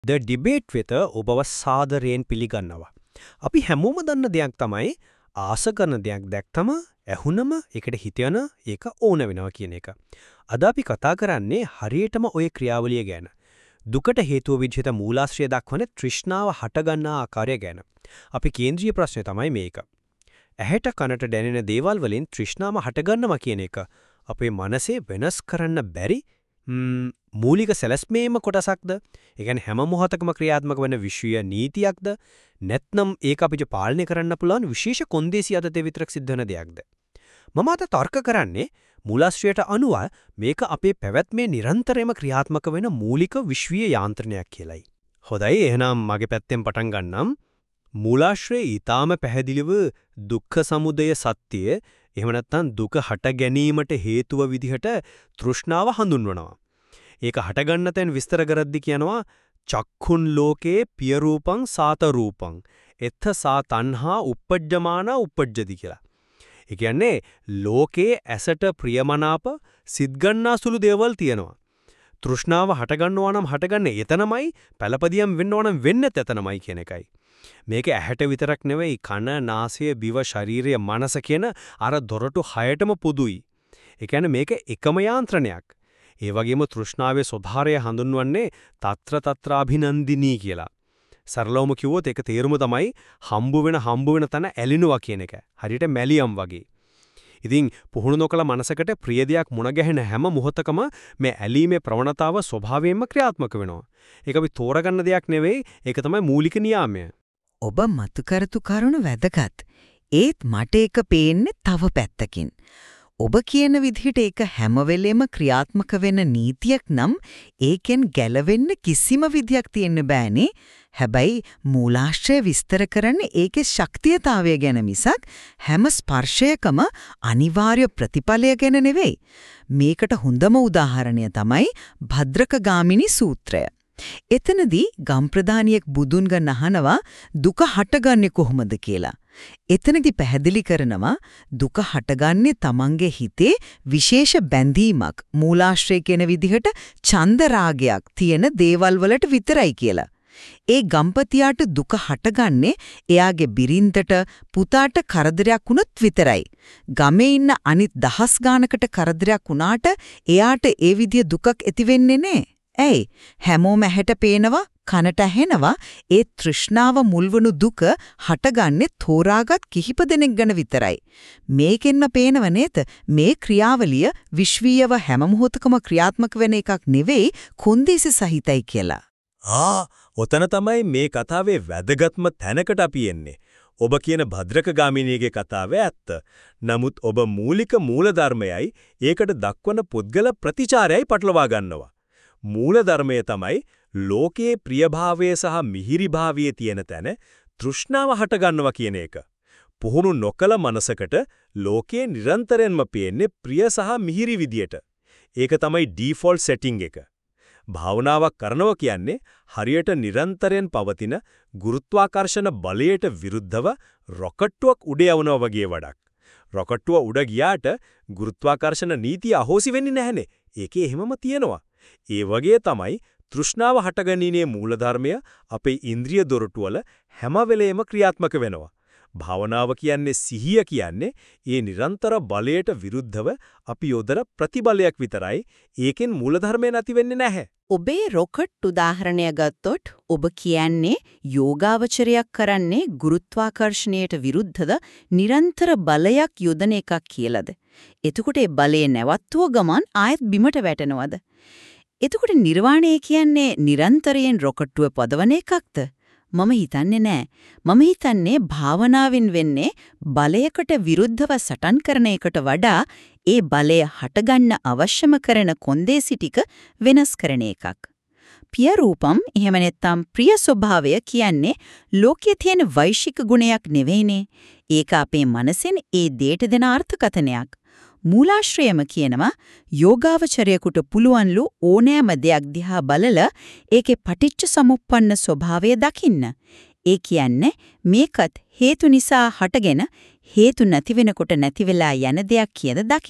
The debate වෙත ඔබව සාදරයෙන් පිළිගන්නවා. අපි හැමෝම දන්න දෙයක් තමයි ආස කරන දෙයක් දැක්තම ඇහුනම ඒකට හිත යන ඒක ඕන වෙනවා කියන එක. අද අපි කතා කරන්නේ හරියටම ওই ක්‍රියාවලිය ගැන. දුකට හේතුව විදිහට මූලාශ්‍රය දක්වන තෘෂ්ණාව හටගන්නා ආකාරය ගැන. අපි කේන්ද්‍රීය ප්‍රශ්නේ තමයි මේක. ඇහැට කනට දැනෙන දේවල් වලින් තෘෂ්ණාව හටගන්නවා කියන එක අපේ මනසේ වෙනස් කරන්න බැරි මූලික සැලැස්මේම කොටසක්ද? ඒ කියන්නේ හැම මොහොතකම ක්‍රියාත්මක වෙන විශ්වීය නීතියක්ද? නැත්නම් ඒක අපිට පාලනය කරන්න පුළුවන් විශේෂ කොන්දේසි අතේ විතරක් සිද්ධ වෙන දෙයක්ද? මම අද තර්ක කරන්නේ මූලාශ්‍රයට අනුව මේක අපේ පැවැත්මේ නිරන්තරයෙන්ම ක්‍රියාත්මක වෙන මූලික විශ්වීය යාන්ත්‍රණයක් කියලයි. හොඳයි එහෙනම් මගේ පැත්තෙන් පටන් ගන්නම්. මූලාශ්‍රයේ ඊටාම පැහැදිලිව දුක්ඛ සමුදය සත්‍යය එහෙම නැත්නම් දුක හට ගැනීමට හේතුව විදිහට තෘෂ්ණාව හඳුන්වනවා. ඒක හටගන්න තැන් විස්තර කරද්දි කියනවා චක්ඛුන් ලෝකේ පිය රූපං සාත රූපං එත්ථ සා තණ්හා uppajjamana uppajjati කියලා. ඒ කියන්නේ ලෝකේ ඇසට ප්‍රියමනාප සිද්ගන්නාසුළු දේවල් තියෙනවා. තෘෂ්ණාව හටගන්නවා නම් හටගන්නේ එතනමයි, පළපදියම් වෙන්නවා නම් වෙන්නේත් එතනමයි කියන එකයි. මේක ඇහැට විතරක් නෙවෙයි කන, නාසය, දිව, ශරීරය, මනස කියන අර දොරටු හයටම පොදුයි. ඒ කියන්නේ මේක එකම යාන්ත්‍රණයක්. ඒ වගේම තෘෂ්ණාවේ ස්වභාවය හඳුන්වන්නේ తත්‍ර తත්‍රාභිනන්දිනී කියලා. සරලවම කිව්වොත් ඒක තේරුම තමයි හම්බ වෙන තැන ඇලිනවා කියන එක. හරියට මැලියම් වගේ. ඉතින් පුහුණු නොකළ මනසකට ප්‍රිය දෙයක් මුණ ගැහෙන හැම මොහොතකම මේ ඇලීමේ ප්‍රවණතාව ස්වභාවයෙන්ම ක්‍රියාත්මක වෙනවා. ඒක අපි තෝරගන්න දෙයක් නෙවෙයි, ඒක තමයි මූලික නියාමය. ඔබ මතු කරතු කරුණ වැදගත්. ඒත් මට ඒක පේන්නේ තව පැත්තකින්. ඔබ කියන විදිහට ඒක හැම වෙලෙම ක්‍රියාත්මක වෙන නීතියක් නම් ඒකෙන් ගැලවෙන්න කිසිම විදියක් තියෙන්න බෑනේ. හැබැයි මූලාශ්‍රය විස්තර කරන්නේ ඒකේ ශක්තියතාවය ගැන මිසක් හැම ස්පර්ශයකම අනිවාර්ය ප්‍රතිඵලය ගැන නෙවෙයි. මේකට හොඳම උදාහරණය තමයි භද්‍රකගාමිනී සූත්‍රය. එතනදී ගම්ප්‍රදානියෙක් බුදුන්ගෙන් අහනවා දුක හටගන්නේ කොහොමද කියලා. එතනදී පැහැදිලි කරනවා දුක හටගන්නේ තමන්ගේ හිතේ විශේෂ බැඳීමක් මූලාශ්‍රය කියන විදිහට ඡන්ද රාගයක් තියෙන දේවල් වලට විතරයි කියලා. ඒ ගම්පතියාට දුක හටගන්නේ එයාගේ බිරින්දට පුතාට කරදරයක් වුණොත් විතරයි. ගමේ ඉන්න අනිත් දහස් ගානකට කරදරයක් වුණාට එයාට ඒ විදිය දුකක් ඇති වෙන්නේ නැහැ. ඇයි? හැමෝම ඇහැට පේනවා, කනට ඇහෙනවා. ඒ තෘෂ්ණාව මුල්වණු දුක හටගන්නේ තෝරාගත් කිහිප දෙනෙක් ගැන විතරයි. මේකෙන්ම පේනව නේද මේ ක්‍රියාවලිය විශ්වීයව හැම මොහොතකම ක්‍රියාත්මක වෙන එකක් නෙවෙයි, කොන්දේසි සහිතයි කියලා. ඔතන තමයි මේ කතාවේ වැදගත්ම තැනකට අපි එන්නේ. ඔබ කියන භද්‍රකගාමිනීගේ කතාවේ ඇත්ත. නමුත් ඔබ මූලික මූලධර්මයයි ඒකට දක්වන පුද්ගල ප්‍රතිචාරයයි පටලවා ගන්නවා. මූලධර්මය තමයි ලෝකයේ ප්‍රියභාවය සහ මිහිරිභාවයේ තියෙන තැන තෘෂ්ණාව හටගන්නවා කියන එක. පුහුණු නොකළ මනසකට ලෝකයේ නිරන්තරයෙන්ම පේන්නේ ප්‍රිය සහ මිහිරි විදියට. ඒක තමයි ඩිෆෝල්ට් සෙටිං එක. භාවනාවක් කරනවා කියන්නේ හරියට නිරන්තරයෙන් පවතින ගුරුත්වාකර්ෂණ බලයට විරුද්ධව රොකට්ටුවක් උඩ යවනවා වගේ වැඩක්. රොකට්ටුව උඩ ගියාට ගුරුත්වාකර්ෂණ නීතිය අහෝසි වෙන්නේ නැහනේ. ඒකේ එහෙමම තියෙනවා. ඒ වගේ තමයි තෘෂ්ණාව හටගැනීමේ මූලධර්මය අපේ ඉන්ද්‍රිය දොරටුවල හැම වෙලේම ක්‍රියාත්මක වෙනවා. භාවනාව කියන්නේ සිහිය කියන්නේ ඒ නිරන්තර බලයට විරුද්ධව අපි යොදන ප්‍රතිබලයක් විතරයි. ඒකෙන් මූලධර්මය නැති වෙන්නේ නැහැ. ඔබේ රොකට් උදාහරණය ගත්තොත් ඔබ කියන්නේ යෝගාවචරයක් කරන්නේ ගුරුත්වාකර්ෂණයට විරුද්ධව නිරන්තර බලයක් යොදන එකක් කියලාද? එතකොට ඒ බලය නැවතුව ගමන් ආයෙත් බිමට වැටෙනවද? එතකොට නිර්වාණය කියන්නේ නිරන්තරයෙන් රොකට්ටුව පදවන එකක්ද? මම හිතන්නේ නෑ. මම හිතන්නේ භාවනාවෙන් වෙන්නේ බලයකට විරුද්ධව සටන් කරන එකට වඩා ඒ බලය හටගන්න අවශ්‍යම කරන කොන්දේසි ටික වෙනස් කරන එකක්. පිය රූපම් එහෙම නැත්නම් ප්‍රිය ස්වභාවය කියන්නේ ලෝකයේ තියෙන වෛශික ගුණයක් නෙවෙයිනේ. ඒක අපේ මනසෙන් ඒ දෙයට දෙන අර්ථකථනයක්. මූලාශ්‍රයම කියනවා යෝගාවචරයෙකුට පුළුවන්ලු ඕනෑම දෙයක් දිහා බලලා ඒකේ පටිච්ච සමුප්පන්න ස්වභාවය දකින්න. ඒ කියන්නේ මේකත් හේතු නිසා හටගෙන හේතු නැති වෙනකොට නැති වෙලා යන දෙයක් කියද දකින්න.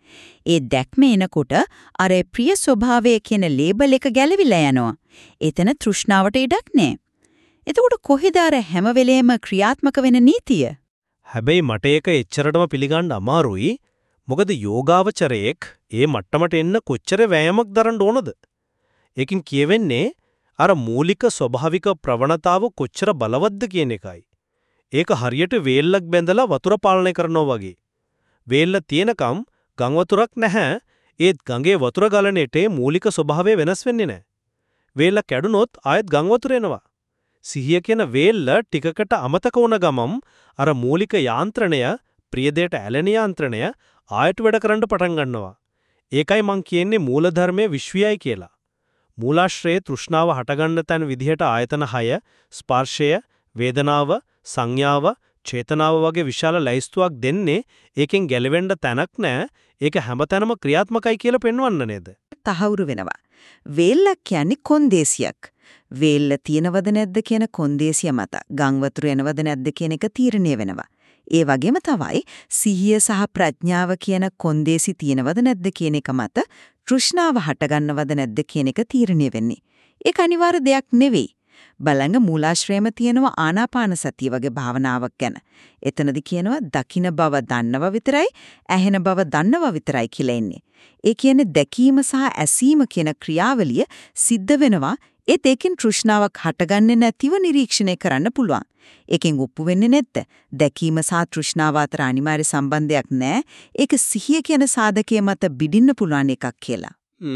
ඒ දැක්ම එනකොට අර ප්‍රිය ස්වභාවය කියන ලේබල් එක ගැලවිලා යනවා. එතන තෘෂ්ණාවට ඉඩක් නැහැ. එතකොට කොහෙද අර හැම වෙලේම ක්‍රියාත්මක වෙන නීතිය? හැබැයි මට ඒක එච්චරටම පිළිගන්න අමාරුයි. මොකද යෝගාවචරයේක් ඒ මට්ටමට එන්න කොච්චර වෑයමක් දරන්න ඕනද? ඒකින් කියවෙන්නේ අර මූලික ස්වභාවික ප්‍රවණතාව කොච්චර බලවත්ද කියන එකයි. ඒක හරියට වේල්ලක් බැඳලා වතුර පාලනය කරනවා වගේ. වේල්ල තියෙනකම් ගම් වතුරක් නැහැ. ඒත් ගඟේ වතුර ගලණේට මූලික ස්වභාවය වෙනස් වෙන්නේ නැහැ. වේල්ල කැඩුනොත් ආයෙත් ගම් වතුර එනවා. සිහිය කියන වේල්ල ටිකකට අමතක වුණ ගමම් අර මූලික යාන්ත්‍රණය ප්‍රියදයට ඇලෙන යාන්ත්‍රණය ආයෙත් වැඩ කරන්න පටන් ගන්නවා. ඒකයි මං කියන්නේ මූලධර්මයේ විශ්වයයි කියලා. මූලාශ්‍රයේ තෘෂ්ණාව හටගන්න තැන විදිහට ආයතන 6 ස්පර්ශය, වේදනාව, සංඥාව, චේතනාව වගේ විශාල ලයිස්තුවක් දෙන්නේ ඒකෙන් ගැලවෙන්න තැනක් නැහැ. ඒක හැමතැනම ක්‍රියාත්මකයි කියලා පෙන්වන්න නේද? තහවුරු වෙනවා. වේල්ලක් කියන්නේ කොන්දේසියක්. වේල්ල තියෙනවද නැද්ද කියන කොන්දේසිය මත ගම් වතුර එනවද නැද්ද කියන එක තීරණය වෙනවා. ඒ වගේම තමයි සිහිය සහ ප්‍රඥාව කියන කොන්දේසි තියෙනවද නැද්ද කියන එක මත තෘෂ්ණාව හටගන්නවද නැද්ද කියන එක තීරණය වෙන්නේ. ඒක අනිවාර්ය දෙයක් නෙවෙයි. බලංග මූලාශ්‍රයම තියෙනවා ආනාපාන සතිය වගේ භාවනාවක් ගැන. එතනදි කියනවා දකින බව දන්නව විතරයි, ඇහෙන බව දන්නව විතරයි කියලා ඉන්නේ. ඒ කියන්නේ දැකීම සහ ඇසීම කියන ක්‍රියාවලිය සිද්ධ වෙනවා. ඒත් ඒකෙන් තෘෂ්ණාවක් හටගන්නේ නැතිව නිරීක්ෂණය කරන්න පුළුවන්. ඒකෙන් ඔප්පු වෙන්නේ නැද්ද? දැකීම සහ තෘෂ්ණාව අතර අනිවාර්ය සම්බන්ධයක් නැහැ. ඒක සිහිය කියන සාධකයේ මත බිඳින්න පුළුවන් එකක් කියලා.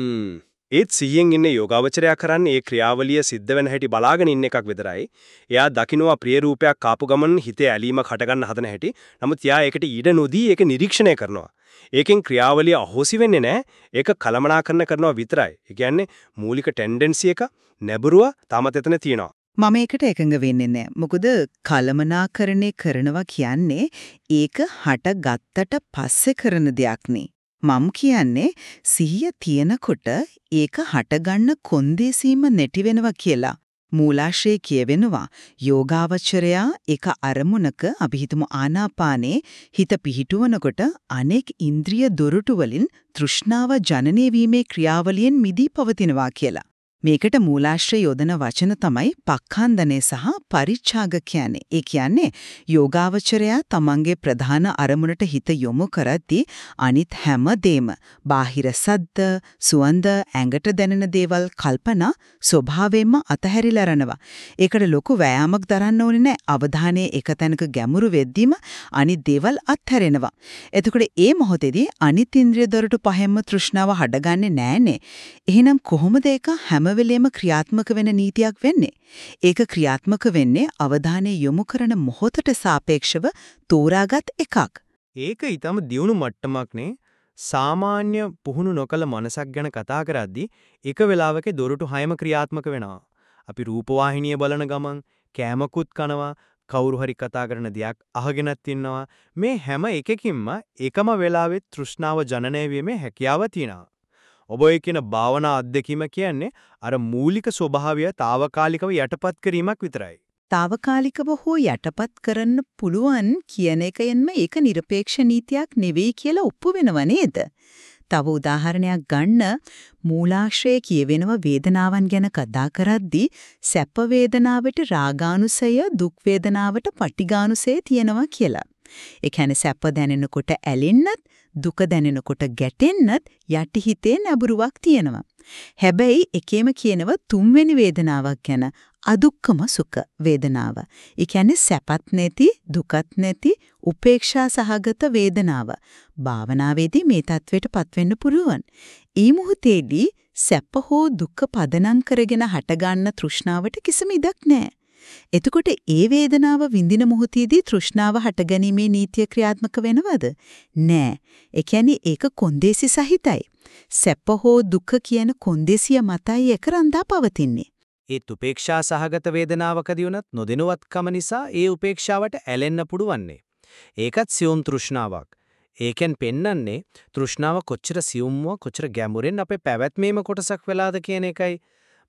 ඒත් සිහියෙන් ඉන්නේ යෝගාවචරයා කරන්නේ ඒ ක්‍රියාවලිය සිද්ධ වෙන හැටි බලාගෙන ඉන්න එකක් විතරයි. එයා දකින්නවා ප්‍රිය රූපයක් කාපු ගමන් හිතේ ඇලීමක් හටගන්න හදන හැටි. නමුත් එයා ඒකට ඉඩ නොදී ඒක නිරීක්ෂණය කරනවා. ඒකෙන් ක්‍රියාවලිය අහෝසි වෙන්නේ නැහැ. ඒක කලමනාකරණ කරනවා විතරයි. ඒ කියන්නේ මූලික ටෙන්ඩන්සි එක නැඹුරුව තාමත් එතන තියෙනවා. මම ඒකට එකඟ වෙන්නේ නැහැ. මොකද කලමනාකරණය කරනවා කියන්නේ ඒක හටගත්තට පස්සේ කරන දෙයක් නේ. මම කියන්නේ සිහිය තියෙනකොට ඒක හටගන්න කොන්දේසීම නැති වෙනවා කියලා. මූලාශ්‍රයේ කියවෙනවා යෝගාවචරයා එක අරමුණක අපි හිතමු ආනාපානේ හිත පිහිටුවනකොට අනෙක් ඉන්ද්‍රිය දොරටු වලින් තෘෂ්ණාව ජනනය වීමේ ක්‍රියාවලියෙන් මිදී පවතිනවා කියලා. මේකට මූලාශ්‍රය යොදන වචන තමයි පක්ඛන්දනේ සහ පරිච්ඡාග කියන්නේ. ඒ කියන්නේ යෝගාවචරයා තමන්ගේ ප්‍රධාන අරමුණට හිත යොමු කරද්දී අනිත් හැම දෙම බාහිර සද්ද, සුවඳ, ඇඟට දැනෙන දේවල් කල්පනා ස්වභාවයෙන්ම අතහැරිලා යනවා. ඒකට ලොකු වෑයමක් දරන්න ඕනේ නැහැ. අවධානය එක තැනක ගැඹුරු වෙද්දීම අනිත් දේවල් අත්හැරෙනවා. එතකොට ඒ මොහොතේදී අනිත් ඉන්ද්‍රිය දොරටු පහෙන්ම තෘෂ්ණාව හඩගන්නේ නැහනේ. එහෙනම් කොහොමද ඒක හැම වෙලේම ක්‍රියාත්මක වෙන නීතියක් වෙන්නේ? ඒක ක්‍රියාත්මක වෙන්නේ අවධානය යොමු කරන මොහොතට සාපේක්ෂව තෝරාගත් එකක්. ඒක ඊටම දියුණු මට්ටමක්නේ. සාමාන්‍ය පුහුණු නොකල මනසක් ගැන කතා කරද්දී එක වෙලාවක දොරටු 6ම ක්‍රියාත්මක වෙනවා. අපි රූපවාහිනිය බලන ගමන් කෑමකුත් කනවා, කවුරු හරි කතා කරන දෙයක් අහගෙනත් ඉන්නවා. මේ හැම එකකින්ම එකම වෙලාවෙත් තෘෂ්ණාව ජනනය වීමේ හැකියාව තියෙනවා. ඔබ ඒ කියන භාවනා අධ්‍යක්ීම කියන්නේ අර මූලික ස්වභාවය తాවකාලිකව යටපත් කිරීමක් විතරයි. తాවකාලිකව හෝ යටපත් කරන්න පුළුවන් කියන එකෙන්ම ඒක নিরপেক্ষ නීතියක් නෙවෙයි කියලා ඔප්පු වෙනව නේද? තව උදාහරණයක් ගන්න මූලාශ්‍රයේ කියවෙනව වේදනාවන් ගැන කතා කරද්දී සැප වේදනාවට රාගානුසය, දුක් වේදනාවට පටිඝානුසය තියෙනවා කියලා. ඒ කියන්නේ සැප දැනෙනකොට ඇලෙන්නත්, දුක දැනෙනකොට ගැටෙන්නත් යටිහිතේ නැඹුරුවක් තියෙනවා. හැබැයි එකේම කියනව තුන්වෙනි වේදනාවක් ගැන අදුක්කම සුඛ වේදනාව. ඒ කියන්නේ සැපත් නැති, දුකත් නැති, උපේක්ෂා සහගත වේදනාව. භාවනාවේදී මේ தത്വෙටපත් වෙන්න පුළුවන්. ඒ මොහොතේදී සැප හෝ දුක පදනම් කරගෙන හටගන්න තෘෂ්ණාවට කිසිම ඉඩක් නැහැ. එතකොට ඒ වේදනාව විඳින මොහොතේදී තෘෂ්ණාව හටගැනීමේ නීතිය ක්‍රියාත්මක වෙනවද? නෑ. ඒ කියන්නේ ඒක කොන්දේසි සහිතයි. සැප හෝ දුක කියන කොන්දේසිය මතයි ඒක රඳා පවතින්නේ. ඒ උපේක්ෂා සහගත වේදනාවකදී උනත් නොදෙනුවත්කම නිසා ඒ උපේක්ෂාවට ඇලෙන්න පුඩුවන්නේ. ඒකත් සියුම් තෘෂ්ණාවක්. ඒකෙන් පෙන්නන්නේ තෘෂ්ණාව කොච්චර සියුම්ව කොච්චර ගැඹුරෙන් අපේ පැවැත්මේම කොටසක් වෙලාද කියන එකයි.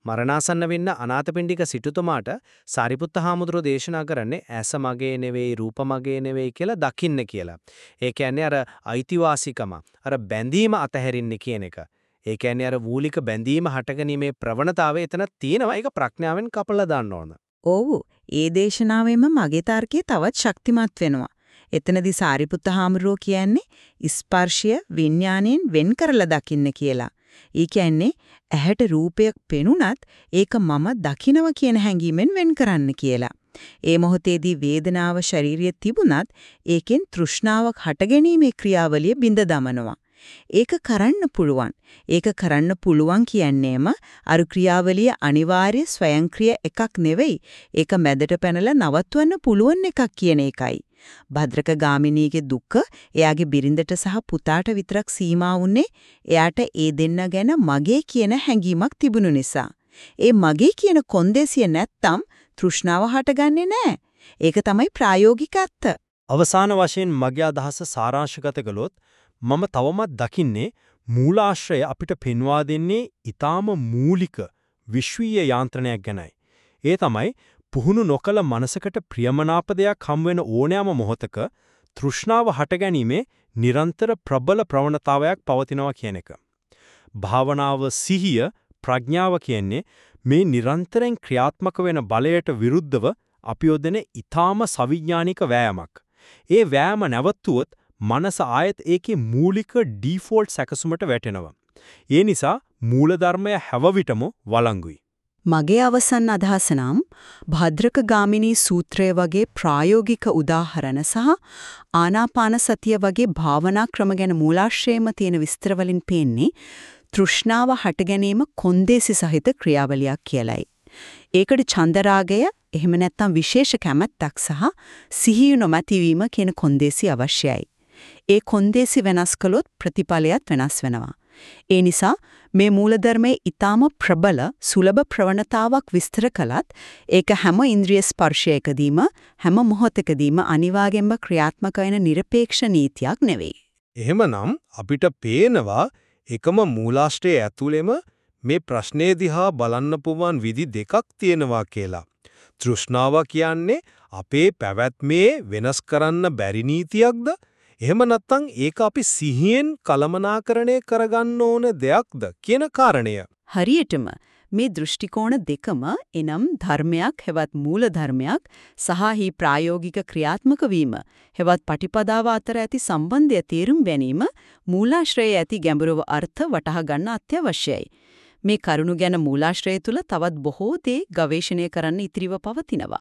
මරණාසන්න වෙන්න අනාථපිණ්ඩික සිටුතුමාට සාරිපුත්ත හාමුදුරුවෝ දේශනා කරන්නේ ඇස මගේ නෙවෙයි රූප මගේ නෙවෙයි කියලා දකින්න කියලා. ඒ කියන්නේ අර අයිතිවාසිකම අර බැඳීම අතහැරින්න කියන එක. ඒ කියන්නේ අර මූලික බැඳීම හටගැනීමේ ප්‍රවණතාවය එතන තියෙනවා. ඒක ප්‍රඥාවෙන් කපලා දාන්න ඕන. ඔව්. ඒ දේශනාවෙම මගේ තර්කය තවත් ශක්තිමත් වෙනවා. එතනදී සාරිපුත්ත හාමුදුරුවෝ කියන්නේ ස්පර්ශය විඥාණයෙන් වෙන් කරලා දකින්න කියලා. ඒ කියන්නේ ඇහැට රූපයක් පෙනුනත් ඒක මම දකිනවා කියන හැඟීමෙන් වෙන් කරන්න කියලා. ඒ මොහොතේදී වේදනාව ශරීරයේ තිබුණත් ඒකෙන් තෘෂ්ණාවක් හටගැනීමේ ක්‍රියාවලිය බිඳ දමනවා. ඒක කරන්න පුළුවන්. ඒක කරන්න පුළුවන් කියන්නේම අර ක්‍රියාවලිය අනිවාර්ය ස්වයංක්‍රීය එකක් නෙවෙයි. ඒක මැදට පැනලා නවත්වන්න පුළුවන් එකක් කියන එකයි. භද්‍රක ගාමිනීගේ දුක එයාගේ බිරිඳට සහ පුතාට විතරක් සීමා වුණේ එයාට ඒ දෙන්න ගැන මගේ කියන හැඟීමක් තිබුණු නිසා. ඒ මගේ කියන කොන්දේසිය නැත්තම් තෘෂ්ණාව හටගන්නේ නැහැ. ඒක තමයි ප්‍රායෝගික අත්ත. අවසාන වශයෙන් මගේ අදහස සාරාංශගත කළොත් මම තවමත් දකින්නේ මූලාශ්‍රය අපිට පෙන්වා දෙන්නේ ඊටාම මූලික විශ්වීය යාන්ත්‍රණයක් ගැනයි. ඒ තමයි පුහුණු නොකල මනසකට ප්‍රියමනාප දෙයක් හම් වෙන ඕනෑම මොහොතක තෘෂ්ණාව හටගැනීමේ නිරන්තර ප්‍රබල ප්‍රවණතාවයක් පවතිනවා කියන එක. භාවනාව සිහිය ප්‍රඥාව කියන්නේ මේ නිරන්තරයෙන් ක්‍රියාත්මක වෙන බලයට විරුද්ධව අපි යොදන ඊටාම සවිඥානික වෑයමක්. ඒ වෑයම නැවතුවොත් මනස ආයත් ඒකේ මූලික ඩිෆෝල්ට් සැකසුමට වැටෙනවා. ඒ නිසා මූලධර්මය හැවවිටම වළංගුයි. මගේ අවසන් අදහස නම් භද්‍රක ගාමිනී සූත්‍රය වගේ ප්‍රායෝගික උදාහරණ සහ ආනාපාන සතිය වගේ භාවනා ක්‍රම ගැන මූලාශ්‍රයේම තියෙන විස්තර වලින් පේන්නේ තෘෂ්ණාව හට ගැනීම කොන්දේසි සහිත ක්‍රියාවලියක් කියලයි. ඒකට චන්දරාගය එහෙම නැත්නම් විශේෂ කැමැත්තක් සහ සිහිය නොමැතිවීම කියන කොන්දේසි අවශ්‍යයි. ඒ කොන්දේසි වෙනස් කළොත් ප්‍රතිඵලයත් වෙනස් වෙනවා. ඒ නිසා මේ මූලධර්මයේ ඊටාම ප්‍රබල සුලභ ප්‍රවණතාවක් විස්තර කළත් ඒක හැම ඉන්ද්‍රිය ස්පර්ශයකදීම හැම මොහොතකදීම අනිවාර්යෙන්ම ක්‍රියාත්මක වෙන নিরপেক্ষ නීතියක් නෙවෙයි. එහෙමනම් අපිට පේනවා එකම මූලාශ්‍රයේ ඇතුළෙම මේ ප්‍රශ්නේ දිහා බලන්න පුළුවන් විදි දෙකක් තියෙනවා කියලා. තෘෂ්ණාව කියන්නේ අපේ පැවැත්මේ වෙනස් කරන්න බැරි නීතියක්ද? එහෙම නැත්නම් ඒක අපි සිහියෙන් කළමනාකරණය කරගන්න ඕන දෙයක්ද කියන කාරණය. හරියටම මේ දෘෂ්ටි කෝණ දෙකම එනම් ධර්මයක් හෙවත් මූල ධර්මයක් සහ ප්‍රායෝගික ක්‍රියාත්මක වීම හෙවත් පටිපදාව අතර ඇති සම්බන්ධය තේරුම් ගැනීම මූලාශ්‍රයේ ඇති ගැඹුරව අර්ථ වටහා ගන්න අත්‍යවශ්‍යයි. මේ කරුණු ගැන මූලාශ්‍රය තුල තවත් බොහෝ දේ ගවේෂණය කරන්න ඉතිරිව පවතිනවා.